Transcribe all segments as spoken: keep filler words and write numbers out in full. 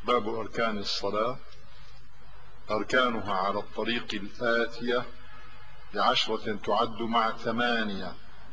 باب أركان الصلاة. أركانها على الطريق الآتية بعشرة تعد مع ثمانية: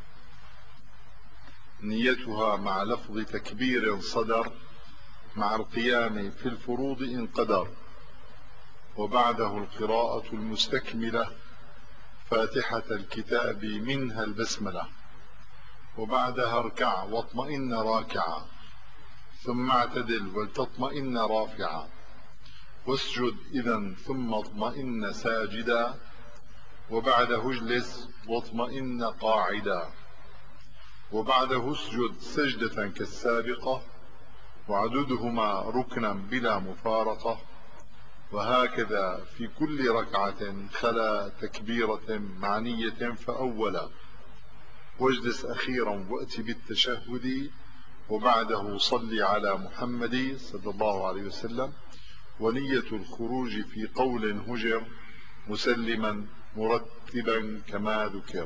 نيتها مع لفظ تكبير صدر مع القيام في الفروض إن قدر، وبعده القراءة المستكملة فاتحة الكتاب منها البسملة، وبعدها اركع واطمئن راكعا، ثم اعتدل ولتطمئن رافعا، واسجد إذا ثم اطمئن ساجدا، وبعده اجلس واطمئن قاعدا، وبعده اسجد سجدة كالسابقة، وعددهما ركنا بلا مفارقة، وهكذا في كل ركعة خلا تكبيرة مع نية فأولا، واجلس أخيرا وأت بالتشهد، وبعده صل على محمد صلى الله عليه وسلم، ونية الخروج في قول هجر مسلما مرتبا كما ذكر.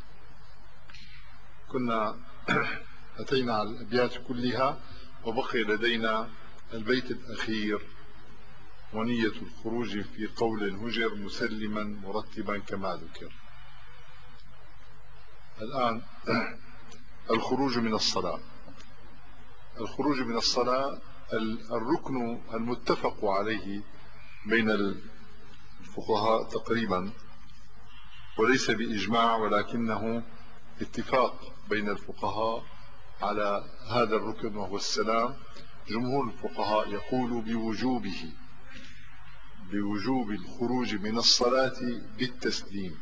كنا أتينا على الأبيات كلها وبقي لدينا البيت الأخير: ونية الخروج في قول هجر مسلما مرتبا كما ذكر. الآن الخروج من الصلاة. الخروج من الصلاة الركن المتفق عليه بين الفقهاء تقريبا، وليس بإجماع ولكنه اتفاق بين الفقهاء على هذا الركن وهو السلام. جمهور الفقهاء يقول بوجوبه بوجوب الخروج من الصلاة بالتسليم،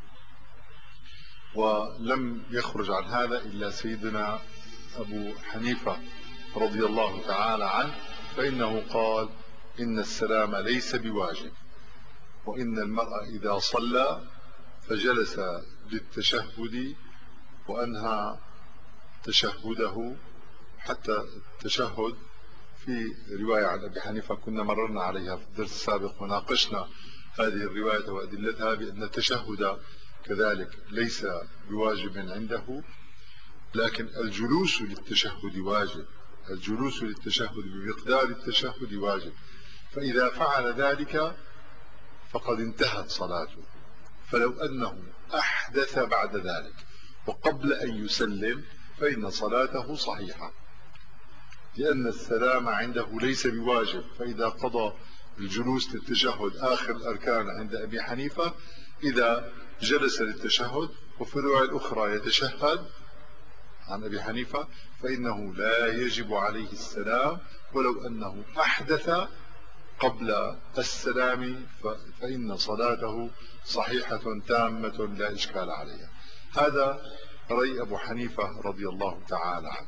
ولم يخرج عن هذا إلا سيدنا أبو حنيفة رضي الله تعالى عنه، فإنه قال إن السلام ليس بواجب، وإن المرء إذا صلى فجلس للتشهد وأنهى تشهده حتى التشهد. في رواية عن أبي حنيفة كنا مررنا عليها في الدرس السابق وناقشنا هذه الرواية وأدلتها بأن التشهد كذلك ليس بواجب عنده، لكن الجلوس للتشهد واجب، الجلوس للتشهد بمقدار التشهد واجب، فإذا فعل ذلك فقد انتهت صلاته. فلو أنه أحدث بعد ذلك وقبل أن يسلم فإن صلاته صحيحة، لأن السلام عنده ليس بواجب. فإذا قضى الجلوس للتشهد آخر الأركان عند أبي حنيفة، إذا جلس للتشهد وفي الرواية الأخرى يتشهد عن أبي حنيفة فإنه لا يجب عليه السلام، ولو أنه أحدث قبل السلام فإن صلاته صحيحة تامة لا إشكال عليها. هذا رأي أبو حنيفة رضي الله تعالى عنه،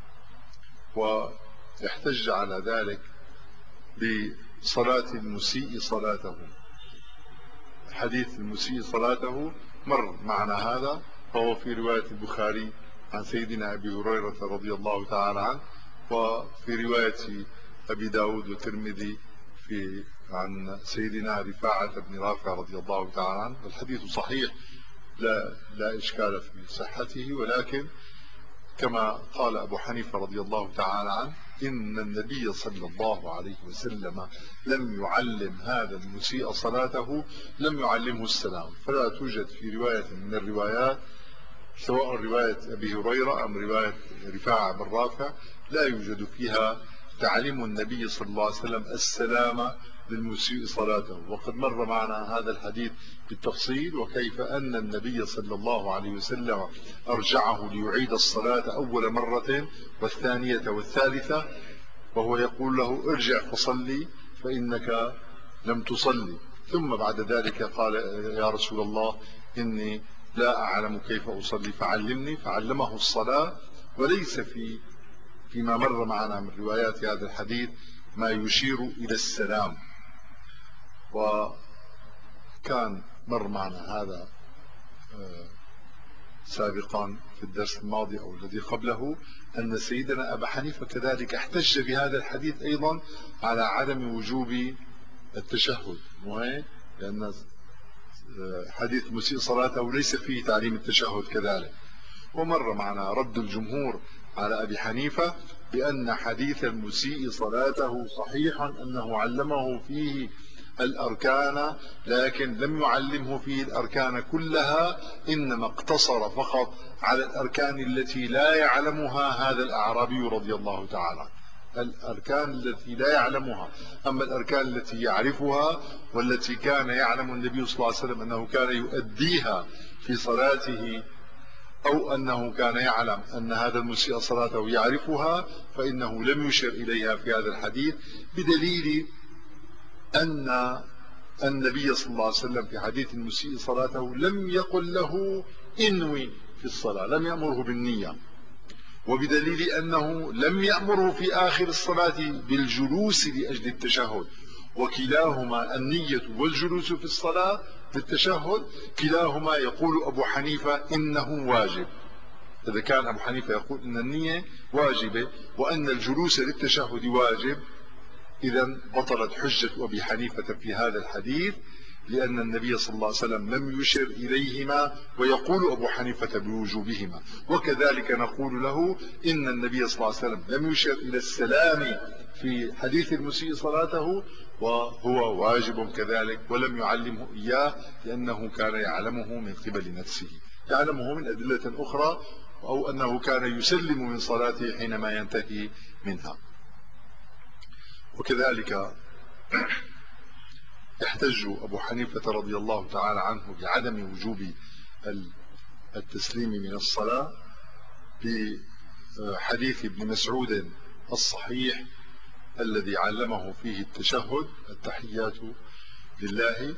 ويحتج على ذلك بصلاة المسيء صلاته. حديث المسيء صلاته مر معنا هذا، فهو في رواية البخاري عن سيدنا أبي هريرة رضي الله تعالى عنه، وفي رواية أبي داود والترمذي في عن سيدنا رفاعة بن رافع رضي الله تعالى عنه. الحديث صحيح لا, لا إشكال في صحته، ولكن كما قال أبو حنيفة رضي الله تعالى عنه إن النبي صلى الله عليه وسلم لم يعلم هذا المسيء صلاته، لم يعلمه السلام. فلا توجد في رواية من الروايات، سواء رواية أبي هريرة أم رواية رفاعة بن رافع، لا يوجد فيها تعليم النبي صلى الله عليه وسلم السلام للمسيء صلاته. وقد مر معنا هذا الحديث بالتفصيل، وكيف أن النبي صلى الله عليه وسلم أرجعه ليعيد الصلاة أول مرة والثانية والثالثة، وهو يقول له ارجع فصلي فإنك لم تصلي. ثم بعد ذلك قال يا رسول الله إني لا أعلم كيف أصلي فعلمني، فعلمه الصلاة. وليس في فيما مر معنا من روايات هذا الحديث ما يشير إلى السلام. وكان مر معنا هذا سابقا في الدرس الماضي أو الذي قبله أن سيدنا أبا حنيفة كذلك احتج بهذا الحديث أيضا على عدم وجوب التشهد، لأن حديث مسيء صلاته ليس فيه تعليم التشهد كذلك. ومر معنا رد الجمهور على أبي حنيفة بأن حديث المسيء صلاته صحيح أنه علمه فيه الأركان، لكن لم يعلمه فيه الأركان كلها، إنما اقتصر فقط على الأركان التي لا يعلمها هذا الأعرابي رضي الله تعالى، الأركان التي لا يعلمها. أما الأركان التي يعرفها والتي كان يعلم النبي صلى الله عليه وسلم أنه كان يؤديها في صلاته، أو أنه كان يعلم أن هذا المسيء صلاته يعرفها، فإنه لم يشر إليها في هذا الحديث، بدليل أن النبي صلى الله عليه وسلم في حديث المسيء صلاته لم يقل له انوي في الصلاة، لم يأمره بالنية، وبدليل أنه لم يأمره في آخر الصلاة بالجلوس لأجل التشهد، وكلاهما النية والجلوس في الصلاة للتشهد كلاهما يقول أبو حنيفة إنه واجب. إذا كان أبو حنيفة يقول إن النية واجبة وأن الجلوس للتشهد واجب، إذا بطلت حجة أبي حنيفة في هذا الحديث، لأن النبي صلى الله عليه وسلم لم يشر إليهما، ويقول أبو حنيفة بوجوبهما. وكذلك نقول له إن النبي صلى الله عليه وسلم لم يشر إلى السلام في حديث المسيء صلاته، وهو واجب كذلك، ولم يعلمه إياه لأنه كان يعلمه من قبل نفسه، يعلمه من أدلة أخرى، أو أنه كان يسلم من صلاته حينما ينتهي منها. وكذلك يحتج أبو حنيفة رضي الله تعالى عنه بعدم وجوب التسليم من الصلاة بحديث ابن مسعود الصحيح الذي علمه فيه التشهد التحيات لله،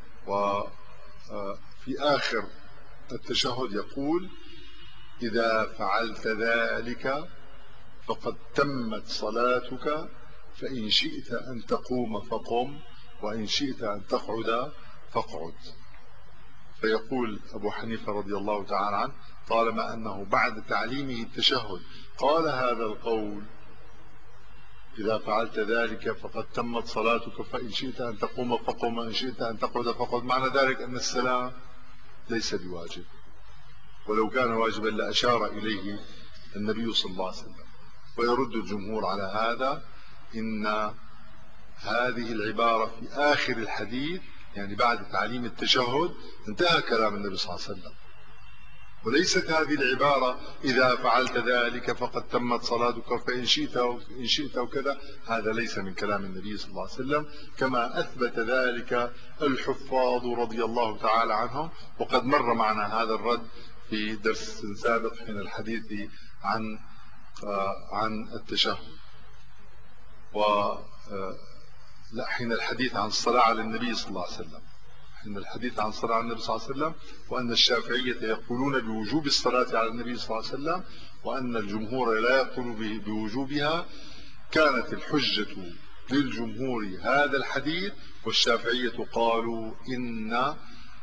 وفي آخر التشهد يقول إذا فعلت ذلك فقد تمت صلاتك، فإن شئت أن تقوم فقم، وإن شئت أن تقعد فاقعد. فيقول أبو حنيفة رضي الله تعالى عنه طالما أنه بعد تعليمه التشهد قال هذا القول إذا فعلت ذلك فقد تمت صلاتك، فإن شئت أن تقوم فقم، وإن شئت أن تقعد فاقعد، معنى ذلك أن السلام ليس بواجب، ولو كان واجبا لأشار إليه النبي صلى الله عليه وسلم. ويرد الجمهور على هذا إن هذه العبارة في آخر الحديث، يعني بعد تعليم التشهد انتهى كلام النبي صلى الله عليه وسلم، وليست هذه العبارة إذا فعلت ذلك فقد تمت صلاتك فإن شئت وإن شئت وكذا، هذا ليس من كلام النبي صلى الله عليه وسلم، كما أثبت ذلك الحفاظ رضي الله تعالى عنهم. وقد مر معنا هذا الرد في درس سابق حين الحديث عن عن التشهد، و لا حين الحديث عن الصلاة على النبي صلى الله عليه وسلم، حين الحديث عن الصلاة على النبي صلى الله عليه وسلم، وأن الشافعية يقولون بوجوب الصلاة على النبي صلى الله عليه وسلم، وأن الجمهور لا يقول بوجوبها. كانت الحجة للجمهور هذا الحديث، والشافعية قالوا إن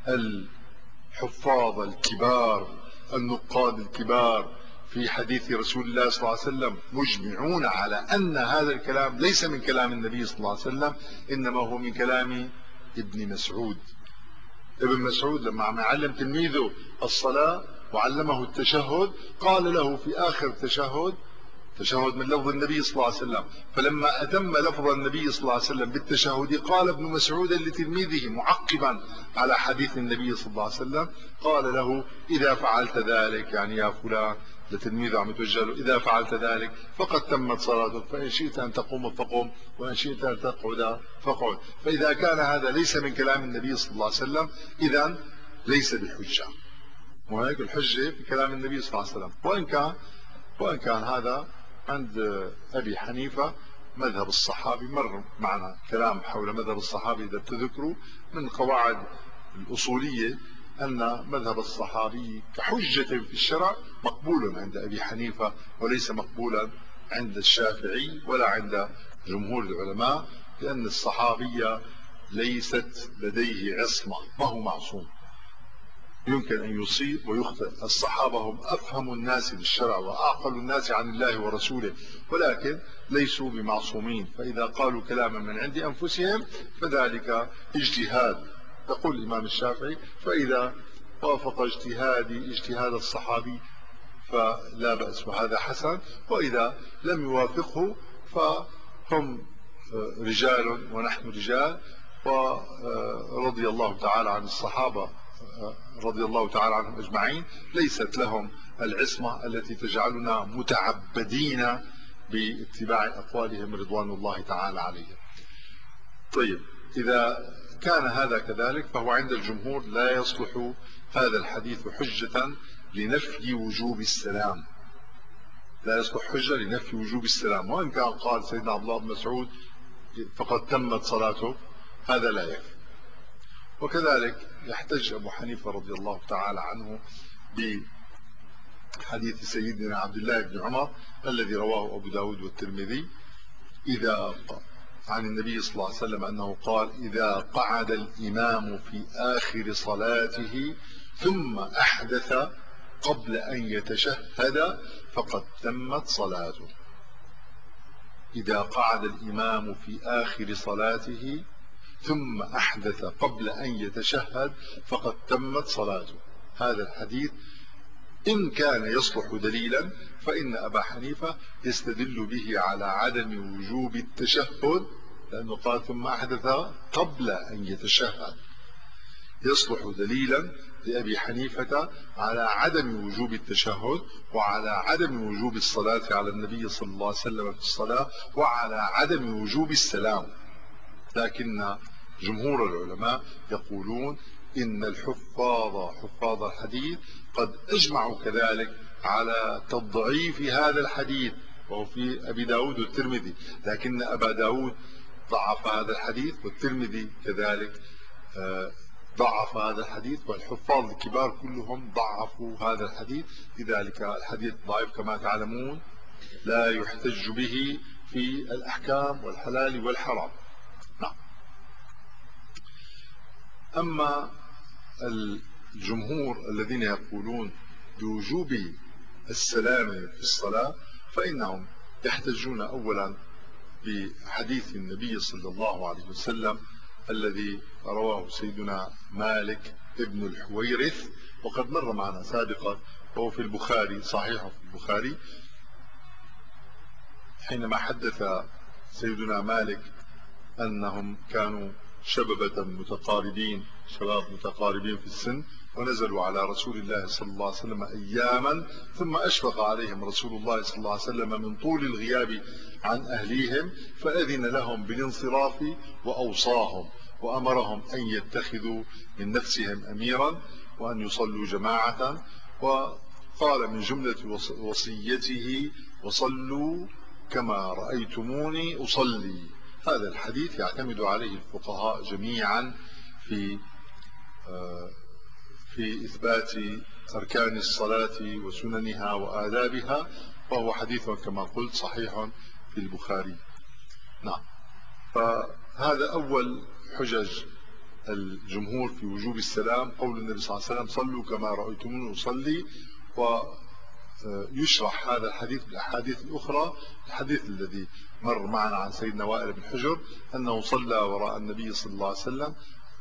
الحفاظ الكبار النقاد الكبار في حديث رسول الله صلى الله عليه وسلم مجمعون على أن هذا الكلام ليس من كلام النبي صلى الله عليه وسلم، إنما هو من كلام ابن مسعود. ابن مسعود لما عم يعلم تلميذه الصلاة وعلمه التشهد قال له في آخر التشهد تشهد من لفظ النبي صلى الله عليه وسلم، فلما أتم لفظ النبي صلى الله عليه وسلم بالتشهد قال ابن مسعود لتلميذه معقبا على حديث النبي صلى الله عليه وسلم، قال له إذا فعلت ذلك، يعني يا فلان لتلميذه عم يتوجه له، إذا فعلت ذلك فقد تمت صلاتك، فإن شئت أن تقوم فقم، وإن شئت أن تقعد فاقعد. فإذا كان هذا ليس من كلام النبي صلى الله عليه وسلم إذن ليس بحجة، وهيك الحجة في كلام النبي صلى الله عليه وسلم. وإن كان وإن كان هذا عند أبي حنيفة مذهب الصحابي، مر معنا كلام حول مذهب الصحابي إذا تذكروا من قواعد الأصولية أن مذهب الصحابي كحجة في الشرع مقبول عند أبي حنيفة، وليس مقبولا عند الشافعي ولا عند جمهور العلماء، لأن الصحابي ليست لديه عصمة، ما هو معصوم، يمكن أن يصيب ويخطئ. الصحابة هم أفهم الناس بالشرع وأعقل الناس عن الله ورسوله، ولكن ليسوا بمعصومين، فإذا قالوا كلاما من عند أنفسهم فذلك اجتهاد. يقول الإمام الشافعي فإذا وافق اجتهادي اجتهاد الصحابي فلا بأس وهذا حسن، وإذا لم يوافقه فهم رجال ونحن رجال، ورضي الله تعالى عن الصحابة رضي الله تعالى عنهم أجمعين، ليست لهم العصمة التي تجعلنا متعبدين باتباع أقوالهم رضوان الله تعالى عليهم. طيب، إذا كان هذا كذلك فهو عند الجمهور لا يصلح هذا الحديث حجة لنفي وجوب السلام، لا يصلح حجة لنفي وجوب السلام، وإن كان قال سيدنا عبد الله بن مسعود فقد تمت صلاته، هذا لا يكفي. وكذلك يحتج أبو حنيفة رضي الله تعالى عنه بحديث سيدنا عبد الله بن عمر الذي رواه أبو داود والترمذي إذا عن النبي صلى الله عليه وسلم أنه قال: إذا قعد الإمام في آخر صلاته ثم أحدث قبل أن يتشهد فقد تمت صلاته. إذا قعد الإمام في آخر صلاته ثم أحدث قبل أن يتشهد فقد تمت صلاته. هذا الحديث إن كان يصلح دليلا فإن أبا حنيفة يستدل به على عدم وجوب التشهد، لأنه قال ثم أحدث قبل أن يتشهد، يصلح دليلا لأبي حنيفة على عدم وجوب التشهد، وعلى عدم وجوب الصلاة على النبي صلى الله عليه وسلم في الصلاة، وعلى عدم وجوب السلام. لكن جمهور العلماء يقولون إن الحفاظ حفاظ الحديث قد أجمعوا كذلك على تضعيف هذا الحديث، وهو في أبي داود والترمذي، لكن أبا داود ضعف هذا الحديث والترمذي كذلك ضعف هذا الحديث، والحفاظ الكبار كلهم ضعفوا هذا الحديث. لذلك الحديث ضعيف كما تعلمون، لا يحتج به في الأحكام والحلال والحرام. نعم. أما الجمهور الذين يقولون بوجوب السلام في الصلاة فإنهم يحتجون أولا بحديث النبي صلى الله عليه وسلم الذي رواه سيدنا مالك ابن الحويرث، وقد مر معنا سابقا، وهو في البخاري، صحيح في البخاري، حينما حدث سيدنا مالك أنهم كانوا شببة متقاربين، شباب متقاربين في السن، ونزلوا على رسول الله صلى الله عليه وسلم أياما، ثم أشفق عليهم رسول الله صلى الله عليه وسلم من طول الغياب عن أهليهم، فأذن لهم بالانصراف وأوصاهم وأمرهم أن يتخذوا من نفسهم أميرا وأن يصلوا جماعة، وقال من جملة وصيته: وصلوا كما رأيتموني أصلي. هذا الحديث يعتمد عليه الفقهاء جميعا في في إثبات أركان الصلاة وسننها وآدابها، وهو حديث كما قلت صحيح في البخاري. نعم. فهذا أول حجج الجمهور في وجوب السلام، قول النبي صلى الله عليه وسلم: صلوا كما رأيتموني أصلي. ويشرح هذا الحديث بالأحاديث الأخرى، الحديث الذي مر معنا عن سيدنا وائل بن حجر أنه صلى وراء النبي صلى الله عليه وسلم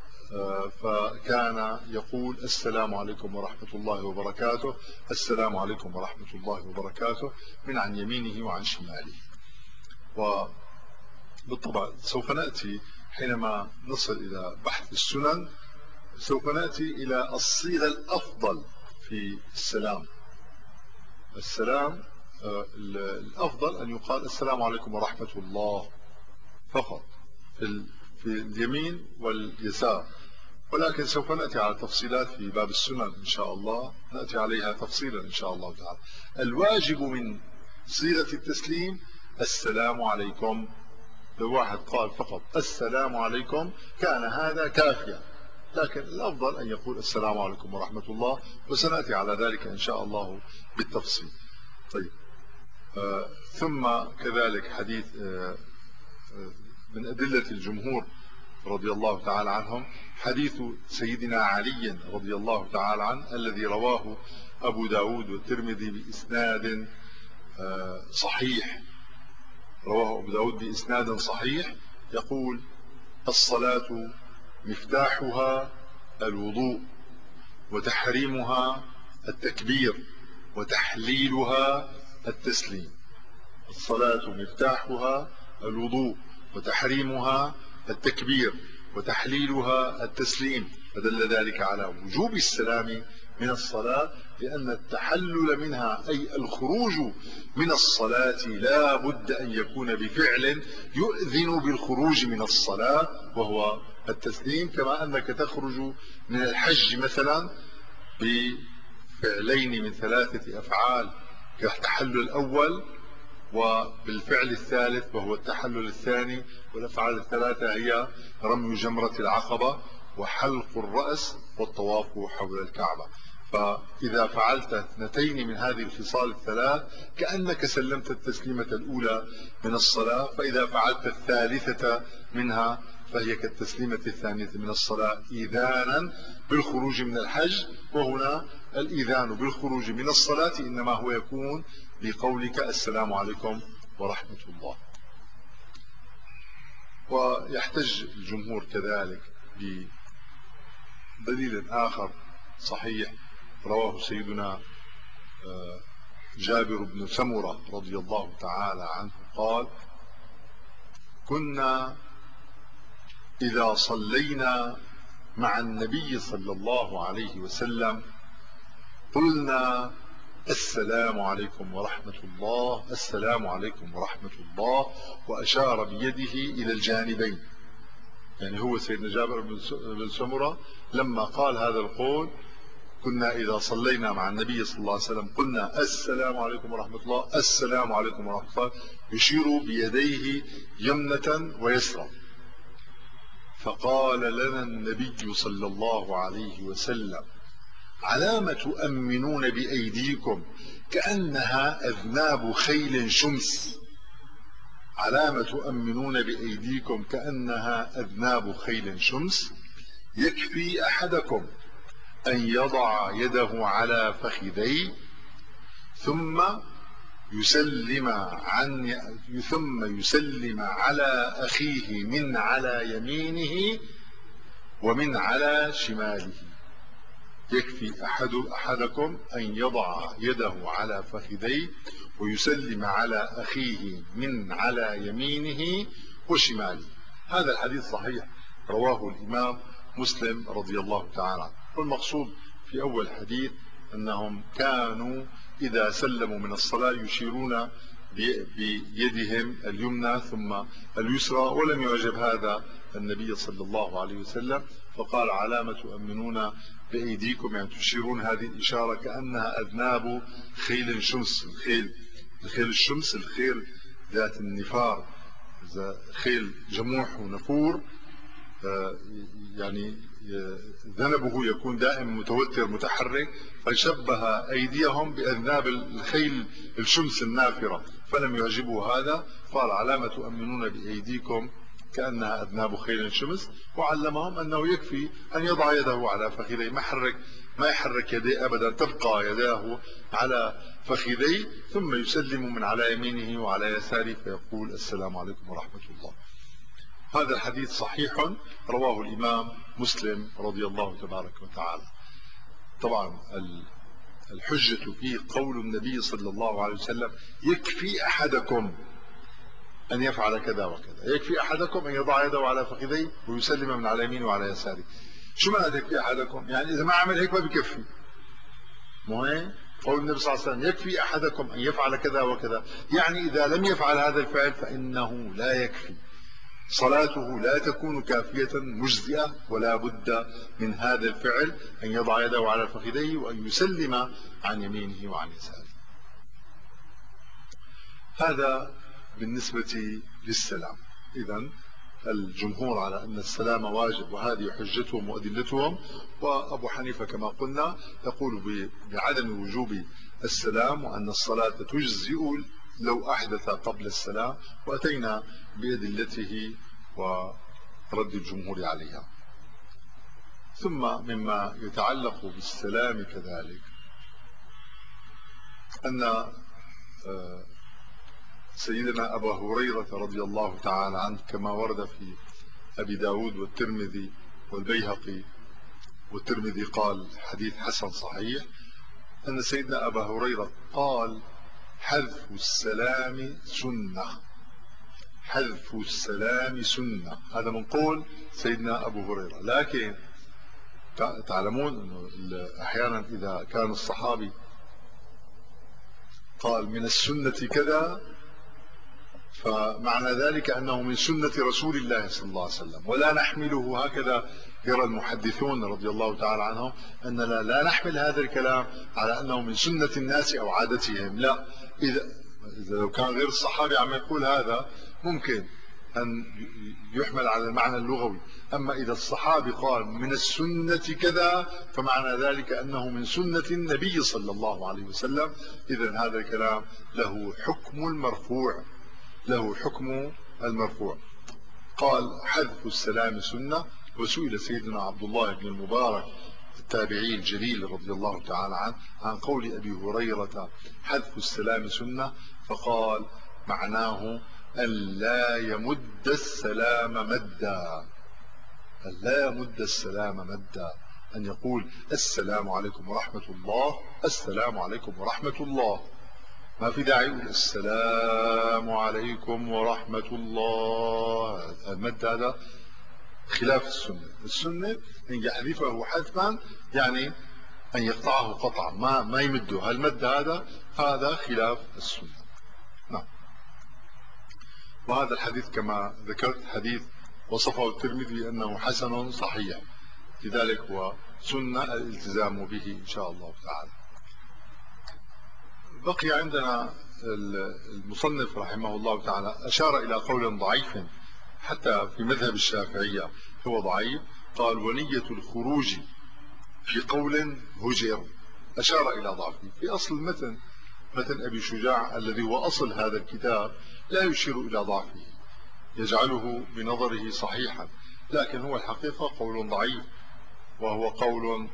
فكان يقول: السلام عليكم ورحمة الله وبركاته، السلام عليكم ورحمة الله وبركاته، من عن يمينه وعن شماله. وبالطبع سوف نأتي حينما نصل إلى بحث السنن، سوف نأتي إلى الصيغة الأفضل في السلام. السلام الأفضل أن يقال: السلام عليكم ورحمة الله فقط في في اليمين واليسار، ولكن سوف نأتي على تفصيلات في باب السنن إن شاء الله، نأتي عليها تفصيلا إن شاء الله تعالى. الواجب من صيغة التسليم السلام عليكم. لو واحد قال فقط السلام عليكم كان هذا كافيا، لكن الأفضل أن يقول السلام عليكم ورحمة الله، وسنأتي على ذلك إن شاء الله بالتفصيل. طيب، آه ثم كذلك حديث آه من أدلة الجمهور رضي الله تعالى عنهم حديث سيدنا علي رضي الله تعالى عنه الذي رواه أبو داود والترمذي بإسناد آه صحيح، رواه أبو داود بإسناد صحيح، يقول: الصلاة مفتاحها الوضوء، وتحريمها التكبير، وتحليلها التسليم. الصلاة مفتاحها الوضوء، وتحريمها التكبير، وتحليلها التسليم، فدل ذلك على وجوب السلام من الصلاة، لأن التحلل منها أي الخروج من الصلاة لا بد أن يكون بفعل يؤذن بالخروج من الصلاة وهو التسليم، كما أنك تخرج من الحج مثلا بفعلين من ثلاثة أفعال كالتحلل الأول وبالفعل الثالث وهو التحلل الثاني، والأفعال الثلاثة هي رمي جمرة العقبة وحلق الرأس والطواف حول الكعبة. فإذا فعلت اثنتين من هذه الخصال الثلاث كأنك سلمت التسليمة الأولى من الصلاة، فإذا فعلت الثالثة منها فهي كالتسليمة الثانية من الصلاة إذانا بالخروج من الحج. وهنا الإذان بالخروج من الصلاة إنما هو يكون بقولك السلام عليكم ورحمة الله. ويحتج الجمهور كذلك بدليل آخر صحيح رواه سيدنا جابر بن سمرة رضي الله تعالى عنه قال: كنا إذا صلينا مع النبي صلى الله عليه وسلم قلنا السلام عليكم ورحمة الله، السلام عليكم ورحمة الله، وأشار بيده إلى الجانبين. يعني هو سيدنا جابر بن سمرة لما قال هذا القول كنا إذا صلينا مع النبي صلى الله عليه وسلم قلنا السلام عليكم ورحمة الله، السلام عليكم ورحمة الله، يشير بيديه يمنة ويسرى. فقال لنا النبي صلى الله عليه وسلم: علام تؤمنون بأيديكم كأنها أذناب خيل شمس، علام تؤمنون بأيديكم كأنها أذناب خيل شمس، يكفي أحدكم أن يضع يده على فخذيه ثم يسلم عن ثم يسلم على أخيه من على يمينه ومن على شماله. يكفي أحد أحدكم أن يضع يده على فخذيه ويسلم على أخيه من على يمينه وشماله. هذا الحديث صحيح رواه الإمام مسلم رضي الله تعالى عنه. والمقصود في أول حديث أنهم كانوا إذا سلموا من الصلاة يشيرون بيدهم اليمنى ثم اليسرى، ولم يعجب هذا النبي صلى الله عليه وسلم فقال: علامة تؤمنون بأيديكم، يعني تشيرون هذه الإشارة كأنها أذناب خيل شمس. الخيل الخيل الشمس الخيل ذات النفار، خيل جموح ونفور، يعني ذنبه يكون دائما متوتر متحرك، فشبه أيديهم بأذناب الخيل الشمس النافرة، فلم يعجبوا هذا قال: علامة تؤمنون بأيديكم كأنها أذناب خيل شمس. وعلمهم أنه يكفي أن يضع يده على فخذيه، ما يحرك ما يحرك يديه أبدا، تبقى يداه على فخذيه ثم يسلم من على يمينه وعلى يساره فيقول: السلام عليكم ورحمة الله. هذا الحديث صحيح رواه الإمام مسلم رضي الله تبارك وتعالى. طبعا الحجة فيه قول النبي صلى الله عليه وسلم: يكفي أحدكم أن يفعل كذا وكذا، يكفي أحدكم أن يضع يده على فخذيه ويسلم من على يمينه وعلى يساره. شو معنى يكفي أحدكم؟ يعني إذا ما عمل هيك ما بكفي. مو هيك قول النبي صلى الله عليه وسلم: يكفي أحدكم أن يفعل كذا وكذا، يعني إذا لم يفعل هذا الفعل فإنه لا يكفي، صلاته لا تكون كافية مجزئة، ولا بد من هذا الفعل أن يضع يده على فخذيه وأن يسلم عن يمينه وعن يساره. هذا بالنسبة للسلام. إذن الجمهور على أن السلام واجب، وهذه حجتهم وأدلتهم. وأبو حنيفة كما قلنا يقول بعدم وجوب السلام، وأن الصلاة تجزئ لو أحدث قبل السلام، وأتينا بأدلته ورد الجمهور عليها. ثم مما يتعلق بالسلام كذلك أن سيدنا أبا هريرة رضي الله تعالى عنه كما ورد في أبي داود والترمذي والبيهقي، والترمذي قال حديث حسن صحيح، أن سيدنا أبا هريرة قال حذف السلام سنة، حذف السلام سنة، هذا من قول سيدنا أبو هريرة. لكن تعلمون أنه أحيانا إذا كان الصحابي قال من السنة كذا فمعنى ذلك أنه من سنة رسول الله صلى الله عليه وسلم، ولا نحمله هكذا. يرى المحدثون رضي الله تعالى عنهم أننا لا نحمل هذا الكلام على أنه من سنة الناس أو عادتهم، لا. إذا, إذا لو كان غير الصحابي عم يقول هذا ممكن أن يحمل على المعنى اللغوي، أما إذا الصحابي قال من السنة كذا فمعنى ذلك أنه من سنة النبي صلى الله عليه وسلم. إذن هذا الكلام له حكم المرفوع، له حكم المرفوع. قال حذف السلام سنة. وسئل سيدنا عبد الله بن المبارك التابعي الجليل رضي الله تعالى عنه عن قول أبي هريرة حذف السلام سنة، فقال معناه أن لا يمد السلام مدا، أن لا يمد السلام مدا، أن يقول السلام عليكم ورحمة الله، السلام عليكم ورحمة الله، ما في داعي يقول السلام عليكم ورحمة الله. المد هذا خلاف السنة. السنة أن يحذفه حذفا يعني أن يقطعه قطعا، ما ما يمده. المد هذا هذا خلاف السنة. نعم. وهذا الحديث كما ذكرت حديث وصفه الترمذي بأنه حسن صحيح، لذلك هو سنة الالتزام به إن شاء الله تعالى. بقي عندنا المصنف رحمه الله تعالى أشار إلى قول ضعيف حتى في مذهب الشافعية هو ضعيف. قال ونية الخروج في قول هجر، أشار إلى ضعفه. في أصل المتن متن أبي شجاع الذي هو أصل هذا الكتاب لا يشير إلى ضعفه، يجعله بنظره صحيحا، لكن هو الحقيقة قول ضعيف، وهو قول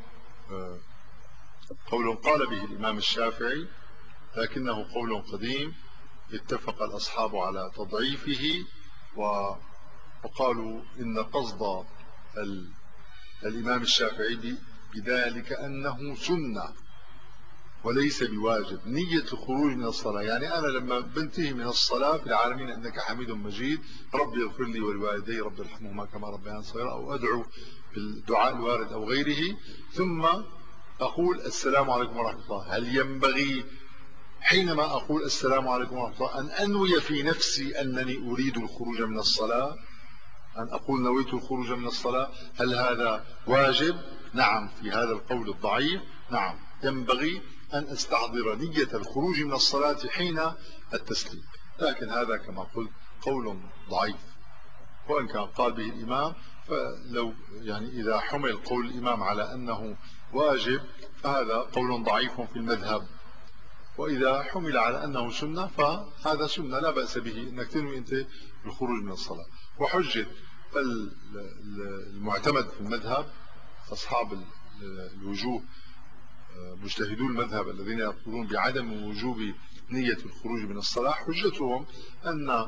قول قال به الإمام الشافعي، لكنه قول قديم اتفق الأصحاب على تضعيفه، وقالوا إن قصد الإمام الشافعي بذلك أنه سنة وليس بواجب. نية الخروج من الصلاة يعني أنا لما بنتهي من الصلاة في العالمين إنك حميد مجيد ربي اغفر لي ولوالدي ربي ارحمهما كما ربيان صغيرا، أو أدعو بالدعاء الوارد أو غيره، ثم أقول السلام عليكم ورحمة الله، هل ينبغي حينما أقول السلام عليكم ورحمة الله أن أنوي في نفسي أنني أريد الخروج من الصلاة، أن أقول نويت الخروج من الصلاة؟ هل هذا واجب؟ نعم. في هذا القول الضعيف نعم ينبغي أن أستحضر نية الخروج من الصلاة حين التسليم، لكن هذا كما قلت قول ضعيف، وإن كان قال به الإمام فلو يعني إذا حمل قول الإمام على أنه واجب فهذا قول ضعيف في المذهب، وإذا حمل على أنه سنة فهذا سنة لا بأس به أنك تنوي أنت الخروج من الصلاة. وحجة المعتمد في المذهب أصحاب الوجوه مجتهدو المذهب الذين يقولون بعدم وجوب نية الخروج من الصلاة، حجتهم أن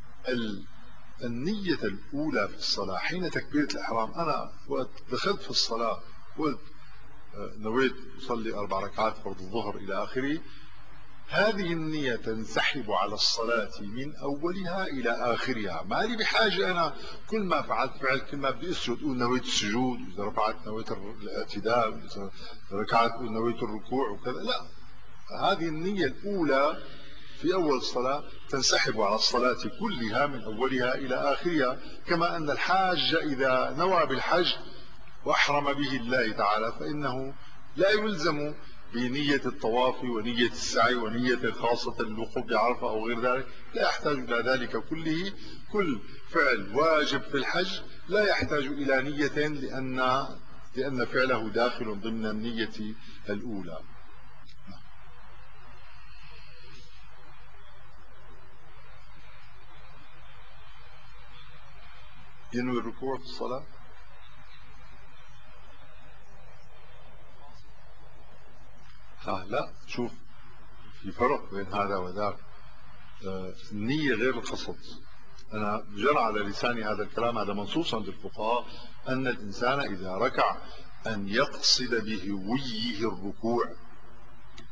النية الأولى في الصلاة حين تكبيرة الإحرام، أنا وقت دخلت في الصلاة قلت نويت أصلي أربع ركعات فرض الظهر إلى آخره، هذه النية تنسحب على الصلاة من أولها إلى آخرها، ما لي بحاجة أنا كل ما فعلت فعل، كل ما بدي أسجد أقول نويت السجود، إذا رفعت نويت الاعتدال، إذا ركعت أقول نويت الركوع وكذا، لا. هذه النية الأولى في أول الصلاة تنسحب على الصلاة كلها من أولها إلى آخرها، كما أن الحاج إذا نوى بالحج وأحرم به الله تعالى فإنه لا يلزم بنية الطواف ونية السعي ونية خاصة الوقوف بعرفة أو غير ذلك، لا يحتاج إلى ذلك كله. كل فعل واجب في الحج لا يحتاج إلى نية لأن لأن فعله داخل ضمن النية الأولى. ينوي الركوع في الصلاة؟ ها لا، شوف في فرق بين هذا وذاك. النية غير القصد. أنا جرى على لساني هذا الكلام، هذا منصوص عند الفقهاء أن الإنسان إذا ركع أن يقصد بهويه الركوع،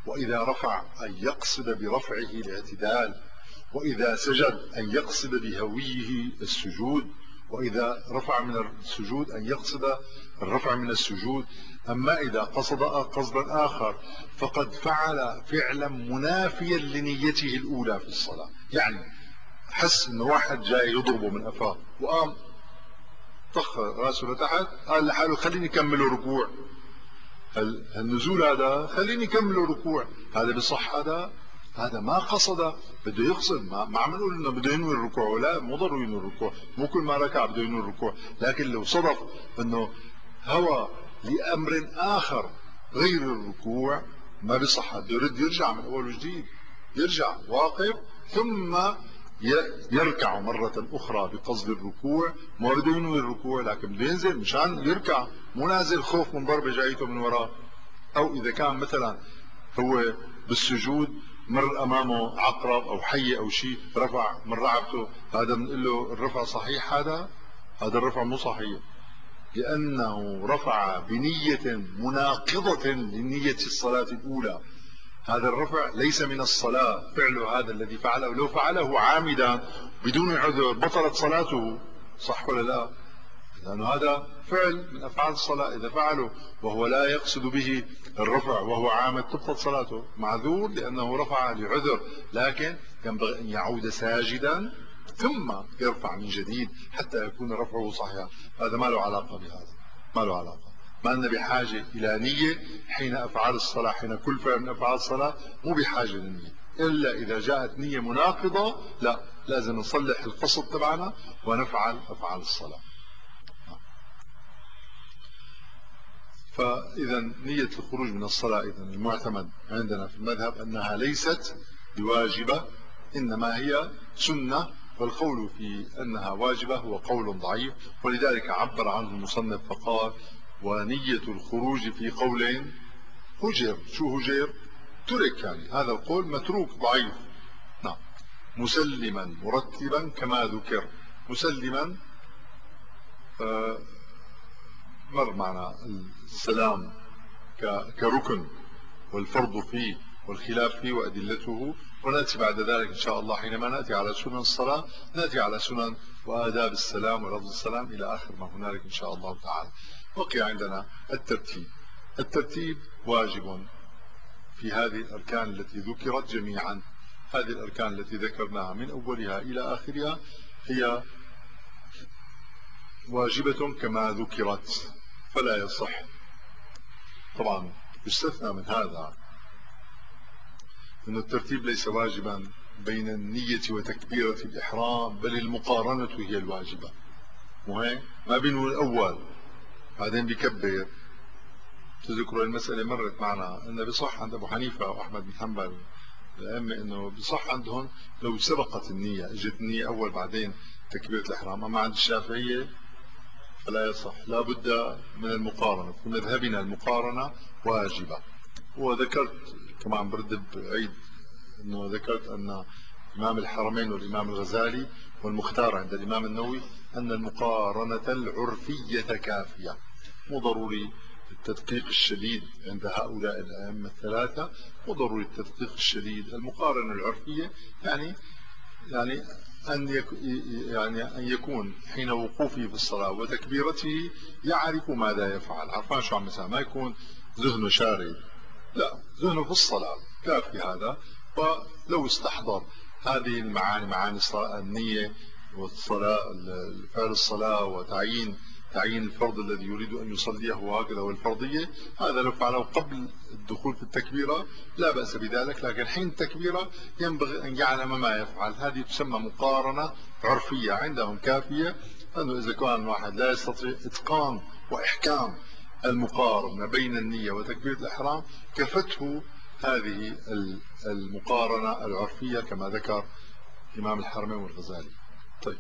وإذا رفع أن يقصد برفعه الاعتدال، وإذا سجد أن يقصد بهويه السجود، وإذا رفع من السجود أن يقصد الرفع من السجود. أما إذا قصد قصدا آخر فقد فعل فعلا منافيا لنيته الأولى في الصلاة. يعني حس إن واحد جاي يضربه من أفاه وقام طخ راسه لتحت، قال لحاله خليني أكمل ركوع. النزول هذا خليني أكمل ركوع، هذا بصح؟ هذا هذا ما قصد، بده يقصد. ما, ما عم نقول انه بده ينوي الركوع، لا، مو ضروري ينوي الركوع، مو كل ما ركع بده ينوي الركوع. لكن لو صدف انه هوى لامر اخر غير الركوع ما بصح، بده يرد يرجع من اول وجديد، يرجع واقف ثم يركع مرة أخرى بقصد الركوع. ما بده ينوي الركوع لكن بده ينزل مشان يركع، مو نازل خوف من ضربة جايته من وراه. أو إذا كان مثلا هو بالسجود مر أمامه عقرب أو حية أو شيء، رفع من رعبته، هذا بنقول له الرفع صحيح؟ هذا هذا الرفع مو صحيح، لأنه رفع بنية مناقضة لنية الصلاة الأولى. هذا الرفع ليس من الصلاة، فعله هذا الذي فعله لو فعله عامدا بدون عذر بطلت صلاته، صح ولا لا؟ لأنه هذا فعل من أفعال الصلاة، إذا فعله وهو لا يقصد به الرفع وهو عامد تبطل صلاته. معذور لأنه رفع لعذر، لكن ينبغي أن يعود ساجدا ثم يرفع من جديد حتى يكون رفعه صحيحا. هذا ما له علاقة بهذا، ما له علاقة. ما لنا بحاجة إلى نية حين أفعال الصلاة، حين كل فعل من أفعال الصلاة مو بحاجة للنية، إلا إذا جاءت نية مناقضة لا، لازم نصلح القصد تبعنا ونفعل أفعال الصلاة. فإذا نية الخروج من الصلاة إذا المعتمد عندنا في المذهب أنها ليست بواجبة، إنما هي سنة، والقول في أنها واجبة هو قول ضعيف، ولذلك عبر عنه المصنف فقال: ونية الخروج في قولين هجر. شو هجر؟ ترك، يعني هذا القول متروك ضعيف. نعم. مسلما مرتبا كما ذكر. مسلما آه مر معنا السلام كركن والفرض فيه والخلاف فيه وأدلته، ونأتي بعد ذلك إن شاء الله حينما نأتي على سنن الصلاة نأتي على سنن وآداب السلام ولفظ السلام إلى آخر ما هنالك إن شاء الله تعالى. بقي عندنا الترتيب. الترتيب واجب في هذه الأركان التي ذكرت جميعا. هذه الأركان التي ذكرناها من أولها إلى آخرها هي واجبة كما ذكرت، فلا يصح. طبعا يستثنى من هذا أن الترتيب ليس واجبا بين النية وتكبيرة الإحرام، بل المقارنة هي الواجبة. وهي ما بينه الأول بعدين بيكبر. تذكروا المسألة مرت معنا أن بصح عند أبو حنيفة وأحمد بن حنبل الأئمة أنه بصح عندهم لو سبقت النية، اجت النية أول بعدين تكبيرة الإحرام. أما عند الشافعية فلا يصح، لا بد من المقارنة. في مذهبنا المقارنة واجبة. وذكرت كما عم برد بعيد انه ذكرت ان امام الحرمين والامام الغزالي والمختار عند الامام النووي ان المقارنة العرفية كافية، مو ضروري التدقيق الشديد عند هؤلاء الائمة الثلاثة، مو ضروري التدقيق الشديد. المقارنة العرفية يعني يعني أن يعني أن يكون حين وقوفه في الصلاة وتكبيرته يعرف ماذا يفعل، عرفان شو عم يسوي، ما يكون ذهنه شارد، لا، ذهنه في الصلاة، كافي هذا. ولو استحضر هذه المعاني، معاني النية والصلاة، فعل الصلاة وتعيين تعيين الفرض الذي يريد أن يصليه وهكذا، والفرضية، هذا لو فعله قبل الدخول في التكبيرة لا بأس بذلك. لكن حين التكبيرة ينبغي أن يعلم ما يفعل. هذه تسمى مقارنة عرفية، عندهم كافية. أنه إذا كان الواحد لا يستطيع إتقان وإحكام المقارنة بين النية وتكبيرة الإحرام كفته هذه المقارنة العرفية كما ذكر إمام الحرمين والغزالي. طيب،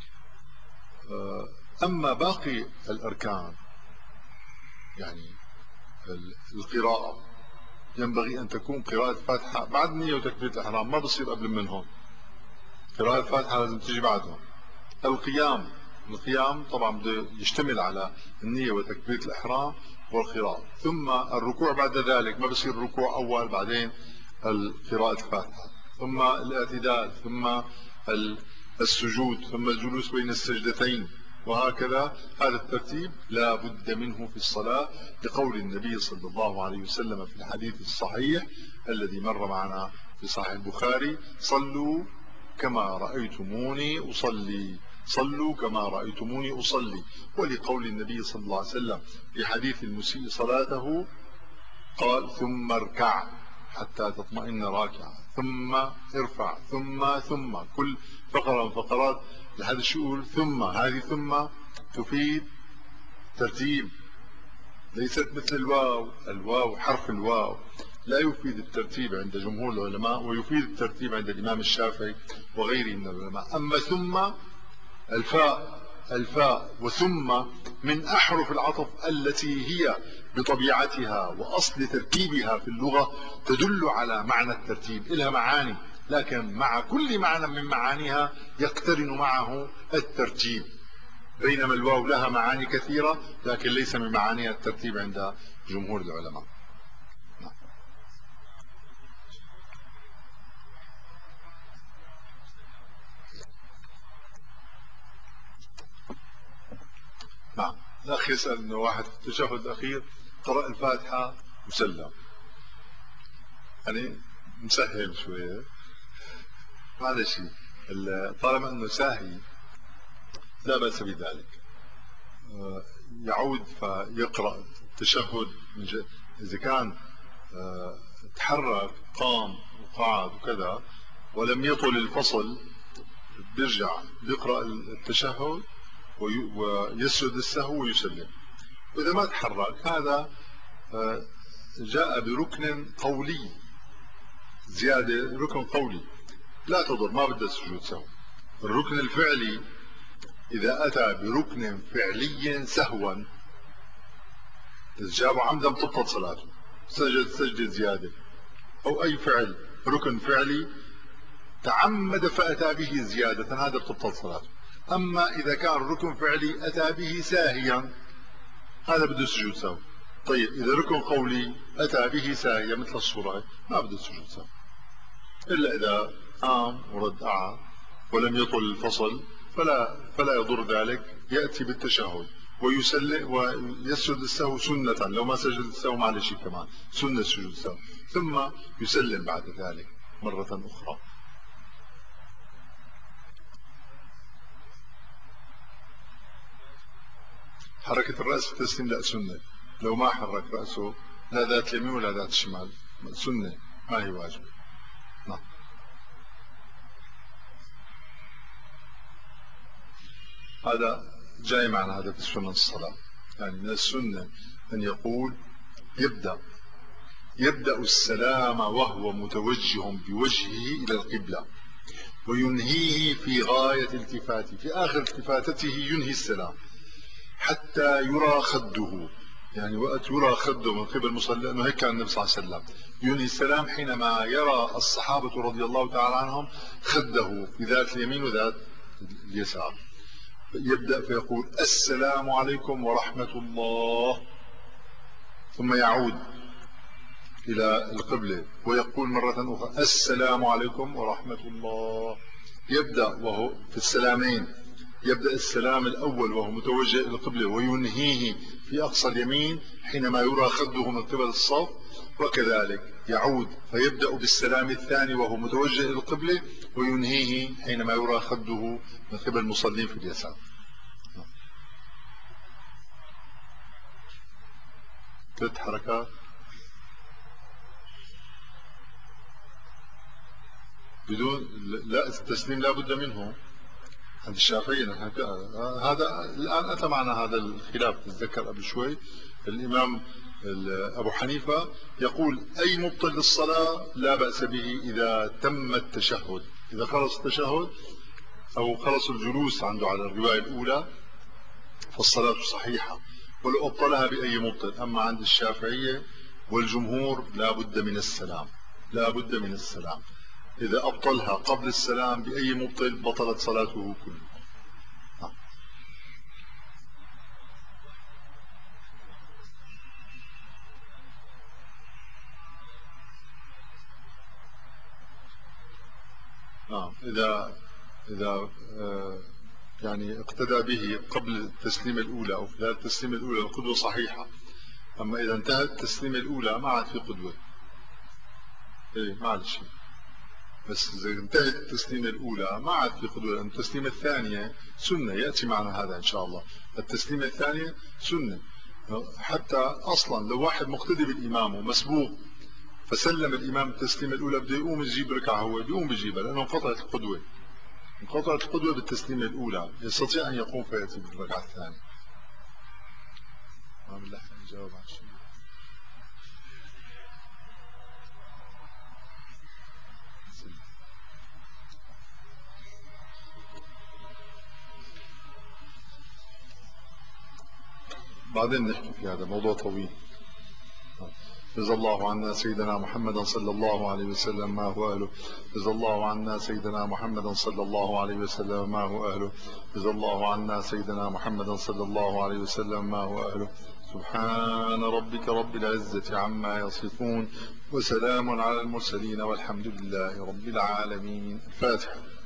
أما باقي الأركان يعني القراءة ينبغي أن تكون قراءة فاتحة بعد النية وتكبيرة الإحرام، ما بصير قبل منهم. قراءة فاتحة لازم تجي بعدهم. القيام القيام طبعا بده يشتمل على النية وتكبيرة الإحرام والقراءة، ثم الركوع بعد ذلك، ما بصير الركوع أول بعدين قراءة الفاتحة، ثم الاعتدال، ثم السجود، ثم الجلوس بين السجدتين، وهكذا. هذا الترتيب لا بد منه في الصلاة، لقول النبي صلى الله عليه وسلم في الحديث الصحيح الذي مر معنا في صحيح البخاري: صلوا كما رأيتموني أصلي، صلوا كما رأيتموني أصلي. ولقول النبي صلى الله عليه وسلم في حديث المسيء صلاته قال: ثم اركع حتى تطمئن راكعا، ثم ارفع، ثم ثم كل فقرة من فقرات لهذا الشؤون. ثم هذه ثم تفيد ترتيب، ليست مثل الواو. الواو حرف الواو لا يفيد الترتيب عند جمهور العلماء، ويفيد الترتيب عند الإمام الشافعي وغيره من العلماء. أما ثم الفاء الفاء وثم من أحرف العطف التي هي بطبيعتها وأصل تركيبها في اللغة تدل على معنى الترتيب، لها معاني، لكن مع كل معنى من معانيها يقترن معه الترتيب، بينما الواو لها معاني كثيرة لكن ليس من معانيها الترتيب عند جمهور العلماء. نعم. الأخ يسأل أنه واحد في التشهد الأخير قرأ الفاتحة وسلم، يعني مسهل شوية، معلش، طالما أنه ساهي لا بأس بذلك. يعود فيقرأ التشهد، إذا كان تحرك قام وقعد وكذا ولم يطل الفصل بيرجع بيقرأ التشهد ويسجد السهو ويسلم. وإذا ما تحرك هذا جاء بركن قولي زيادة، ركن قولي لا تضر، ما بدها سجود سهو. الركن الفعلي إذا أتى بركن فعلي سهوا إذا جابه عمدا تبطل صلاته، سجد سجدة زيادة أو أي فعل ركن فعلي تعمد فأتى به زيادة، هذا بتبطل صلاته. أما إذا كان ركن فعلي أتى به ساهيا هذا بده سجود سهو. طيب إذا ركن قولي أتى به ساهيا مثل الصورة ما بده سجود سهو، إلا إذا قام ورد قعد ولم يطل الفصل فلا فلا يضر ذلك، يأتي بالتشهد ويسلم ويسجد السهو سنة، لو ما سجد السهو معلش كمان سنة سجود السهو، ثم يسلم بعد ذلك مرة أخرى. حركة الرأس في التسليم لا سنة، لو ما حرك رأسه لا ذات اليمين ولا ذات الشمال سنة، ما هي واجب. نعم. هذا جاي معنا هذا في سنة الصلاة، يعني من السنة أن يقول يبدأ يبدأ السلام وهو متوجه بوجهه إلى القبلة، وينهيه في غاية التفاته، في آخر التفاتته ينهي السلام حتى يرى خده، يعني وقت يرى خده من قبل المصلي، لأنه هيك كان النبي صلى الله عليه وسلم ينهي السلام حينما يرى الصحابة رضي الله تعالى عنهم خده في ذات اليمين وذات اليسار. يبدأ فيقول السلام عليكم ورحمة الله، ثم يعود إلى القبلة ويقول مرة أخرى السلام عليكم ورحمة الله. يبدأ وهو في السلامين، يبدأ السلام الأول وهو متوجه إلى القبلة وينهيه في أقصى اليمين حينما يرى خده من قبل الصف، وكذلك يعود فيبدأ بالسلام الثاني وهو متوجه إلى القبلة وينهيه حينما يرى خده من قبل المصلين في اليسار. ثلاث حركات بدون لا التسليم لا بد منه عند الشافعي. هذا الآن أتى معنا هذا الخلاف، تذكر قبل شوي الإمام أبو حنيفة يقول أي مبطل للصلاة لا بأس به إذا تم التشهد، إذا خلص التشهد أو خلص الجلوس عنده على الرواية الأولى فالصلاة صحيحة ولو أبطلها بأي مبطل. أما عند الشافعية والجمهور لا بد من السلام، لا بد من السلام، إذا أبطلها قبل السلام بأي مبطل بطلت صلاته كلها. إذا إذا آه يعني اقتدى به قبل التسليمة الأولى أو خلال التسليمة الأولى القدوة صحيحة. أما إذا انتهت التسليمة الأولى ما عاد في قدوة. إيه معلش، بس إذا انتهت التسليمة الأولى ما عاد في قدوة، لأن التسليمة الثانية سنة، يأتي معنا هذا إن شاء الله. التسليمة الثانية سنة، حتى أصلا لو واحد مقتدي بالإمام ومسبوق فسلم الإمام التسليمة الأولى بده يقوم يجيب ركعة، هو بيقوم بيجيبها لأنه انقطعت القدوة. انقطعت القدوة بالتسليمة الأولى، يستطيع أن يقوم فيأتي بالركعة الثانية. ما بنلحق نجاوب على شيء. بعدين نحكي في هذا موضوع طويل. جزا الله عنا سيدنا محمدا صلى الله عليه وسلم ما هو أهله. جزا الله عنا سيدنا محمدا صلى الله عليه وسلم ما هو أهله. جزا الله عنا سيدنا محمدا صلى الله عليه وسلم ما هو أهله. سبحان ربك رب العزة عما يصفون، وسلام على المرسلين، والحمد لله رب العالمين. الفاتحة.